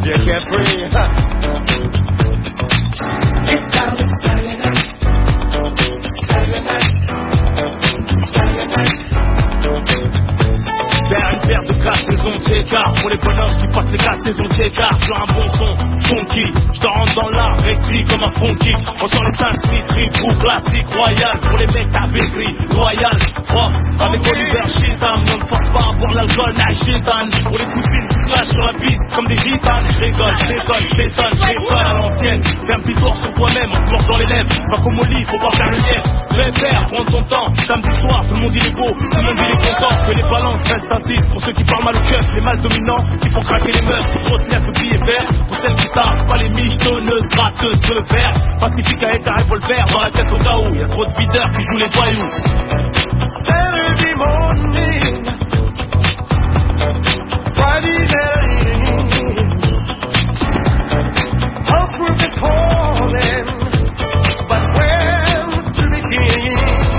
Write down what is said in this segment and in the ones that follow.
Yeah, carefree. Get down to Saturday night. Saturday night. Saturday night. Vers une paire de 4 saisons d'écart. Pour les bonhommes qui passent les 4 saisons d'écart. Sur un bon son funky, je te rentre dans l'art recti comme un funky. On sort les Saint Smith, trou classique, royal. Pour les mecs avec gris, royal. Prof, avec Oliver Chitam. Ne me force pas à boire l'alcool, n'a gitane. Pour les cousines qui se lâchent sur la piste comme des gitanes. Je rigole, je déconne à l'ancienne. Fais un petit tour sur toi-même en te mordant les lèvres. Pas comme au lit, faut pas faire le lien. Pépère, prends ton temps. Samedi soir, tout le monde il est beau, tout le monde il est content. Que les balances restent assises. Pour ceux qui parlent mal au keuf, les mâles dominants qui font craquer les meufs. Grosse liasse de billets verts. Pour celles qui tardent, pas les michetonneuses, gratteuses de verre. Pacifique avec un revolver dans la caisse au cas où. Y'a trop de videurs qui jouent les voyous. Saturday morning, Friday night, housework is calling, but where to begin?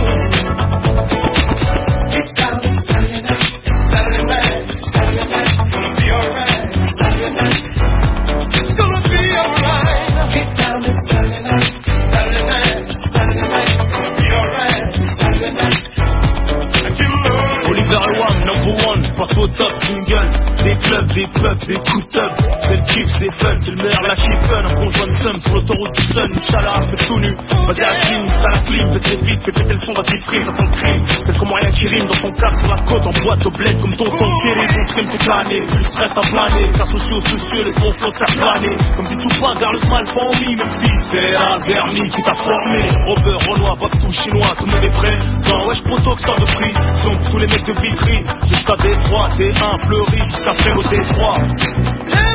Get down to Saturday night, Saturday night, Saturday night, it's gonna be alright, Saturday night, it's gonna be alright. Get down to Saturday night, Saturday night, Saturday night, it's gonna be alright, Saturday night. Oliver One, number one, partout au top, single. Des clubs, des pubs, des coups de tub. C'est le kiff, c'est fun, c'est le meilleur, la kiff fun. Un conjoint de somme sur l'autoroute du sun. Inch'Allah, c'est tout nu. Vas-y, à clean, c'est à la clim, baisse les vite, fais péter le son, vas-y, frime, ça sent le crime. C'est comme rien qui rime dans ton cap sur la côte, en boîte au bled, comme tonton Kerry. Ton crime toute l'année, plus le stress à planer. Car sociaux, laisse mon flot te faire planer. Comme si tu pas, garde le smile for me, même si c'est Azermi qui t'a formé. Robert, Renoir, Baptou, Chinois, tout le monde est prêt. Sans wesh, poto, que sort de prix. Son pour tous les mecs de Vitry, jusqu'à Détroit, T1, Fleury, jusqu'à Frélo, Détroit.